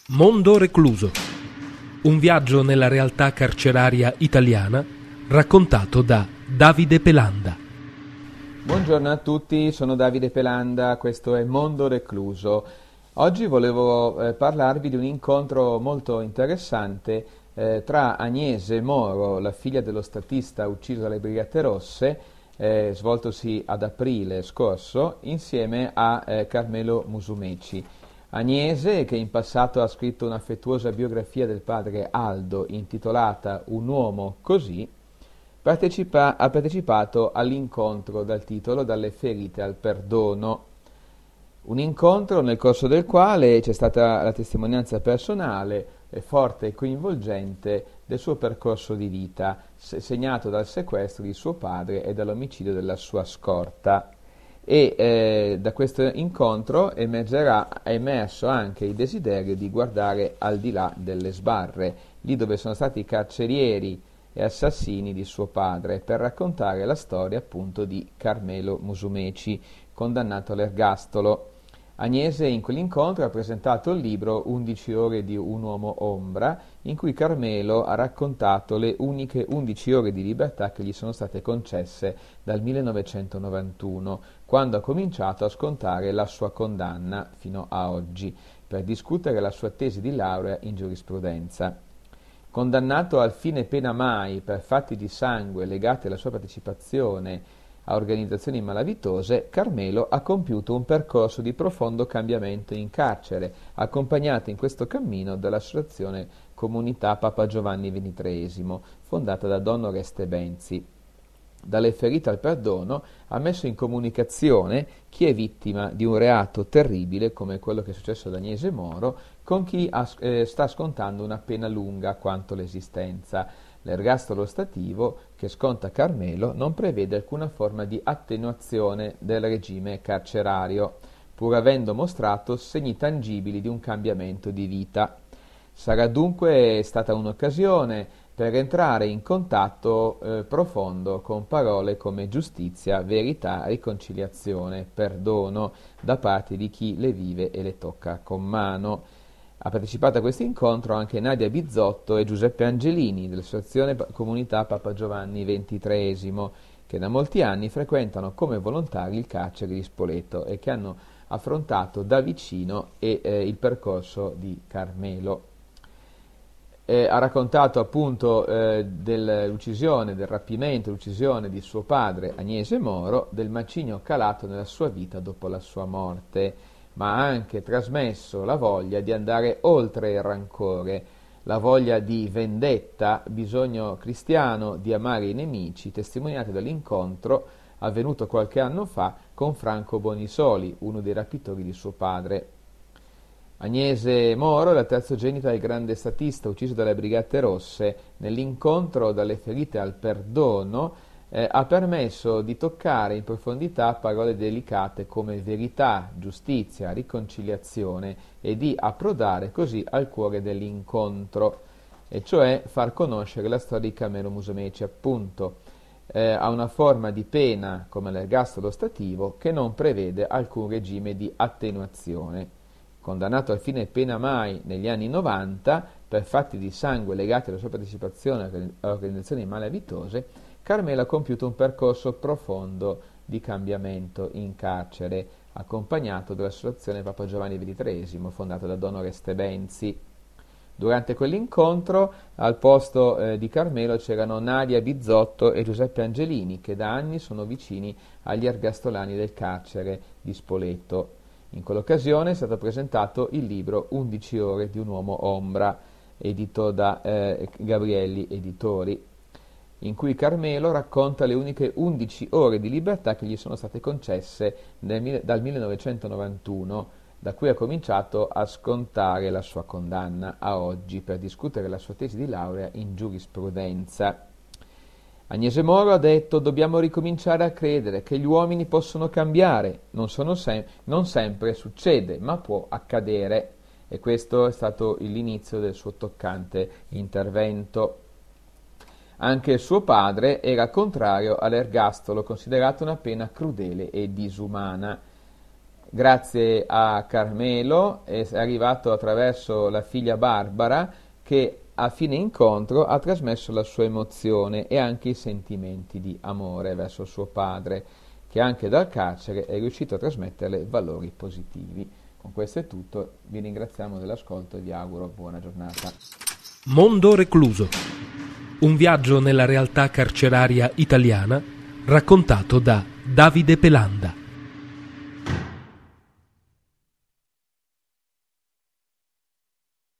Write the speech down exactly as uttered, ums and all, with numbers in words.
Mondo recluso. Un viaggio nella realtà carceraria italiana raccontato da Davide Pelanda. Buongiorno a tutti, sono Davide Pelanda, questo è Mondo recluso. Oggi volevo eh, parlarvi di un incontro molto interessante eh, tra Agnese Moro, la figlia dello statista ucciso dalle Brigate Rosse, eh, svoltosi ad aprile scorso, insieme a eh, Carmelo Musumeci. Agnese, che in passato ha scritto un'affettuosa biografia del padre Aldo intitolata Un uomo così, partecipa, ha partecipato all'incontro dal titolo Dalle ferite al perdono. Un incontro nel corso del quale c'è stata la testimonianza personale, eh, forte e coinvolgente, del suo percorso di vita, se- segnato dal sequestro di suo padre e dall'omicidio della sua scorta. E eh, da questo incontro emergerà, è emerso anche il desiderio di guardare al di là delle sbarre, lì dove sono stati i carcerieri e assassini di suo padre, per raccontare la storia appunto di Carmelo Musumeci, condannato all'ergastolo. Agnese in quell'incontro ha presentato il libro undici ore di un uomo ombra, in cui Carmelo ha raccontato le uniche undici ore di libertà che gli sono state concesse dal millenovecentonovantuno, quando ha cominciato a scontare la sua condanna fino a oggi, per discutere la sua tesi di laurea in giurisprudenza. Condannato al fine pena mai per fatti di sangue legati alla sua partecipazione a organizzazioni malavitose, Carmelo ha compiuto un percorso di profondo cambiamento in carcere, accompagnato in questo cammino dall'associazione Comunità Papa Giovanni ventitreesimo, fondata da Don Oreste Benzi. Dalle ferite al perdono ha messo in comunicazione chi è vittima di un reato terribile come quello che è successo ad Agnese Moro con chi ha, eh, sta scontando una pena lunga quanto l'esistenza. L'ergastolo ostativo che sconta Carmelo non prevede alcuna forma di attenuazione del regime carcerario, pur avendo mostrato segni tangibili di un cambiamento di vita. Sarà dunque stata un'occasione per entrare in contatto eh, profondo con parole come giustizia, verità, riconciliazione, perdono da parte di chi le vive e le tocca con mano. Ha partecipato a questo incontro anche Nadia Bizzotto e Giuseppe Angelini dell'Associazione Comunità Papa Giovanni ventitreesimo, che da molti anni frequentano come volontari il carcere di Spoleto e che hanno affrontato da vicino e, eh, il percorso di Carmelo. Eh, ha raccontato appunto eh, dell'uccisione, del rapimento, l'uccisione di suo padre Agnese Moro, del macigno calato nella sua vita dopo la sua morte, ma ha anche trasmesso la voglia di andare oltre il rancore, la voglia di vendetta, bisogno cristiano di amare i nemici, testimoniato dall'incontro avvenuto qualche anno fa con Franco Bonisoli, uno dei rapitori di suo padre. Agnese Moro, la terzogenita del grande statista ucciso dalle Brigate Rosse, nell'incontro dalle ferite al perdono, eh, ha permesso di toccare in profondità parole delicate come verità, giustizia, riconciliazione e di approdare così al cuore dell'incontro, e cioè far conoscere la storia di Carmelo Musumeci, appunto, eh, a una forma di pena come l'ergastolo ostativo che non prevede alcun regime di attenuazione. Condannato al fine pena mai negli anni novanta per fatti di sangue legati alla sua partecipazione a organizzazioni malavitose, Carmelo ha compiuto un percorso profondo di cambiamento in carcere, accompagnato dall'Associazione Papa Giovanni ventitreesimo, fondata da Don Oreste Benzi. Durante quell'incontro, al posto eh, di Carmelo c'erano Nadia Bizzotto e Giuseppe Angelini, che da anni sono vicini agli ergastolani del carcere di Spoleto. In quell'occasione è stato presentato il libro undici ore di un uomo ombra, edito da eh, Gabrielli Editori, in cui Carmelo racconta le uniche undici ore di libertà che gli sono state concesse nel, dal millenovecentonovantuno, da cui ha cominciato a scontare la sua condanna a oggi per discutere la sua tesi di laurea in giurisprudenza. Agnese Moro ha detto: dobbiamo ricominciare a credere che gli uomini possono cambiare, non, sono sem- non sempre succede, ma può accadere. E questo è stato l'inizio del suo toccante intervento. Anche suo padre era contrario all'ergastolo, considerato una pena crudele e disumana. grazie a Carmelo, è arrivato attraverso la figlia Barbara, che a fine incontro ha trasmesso la sua emozione e anche i sentimenti di amore verso suo padre, che anche dal carcere è riuscito a trasmetterle valori positivi. Con questo è tutto, vi ringraziamo dell'ascolto e vi auguro buona giornata. Mondo recluso. Un viaggio nella realtà carceraria italiana raccontato da Davide Pelanda.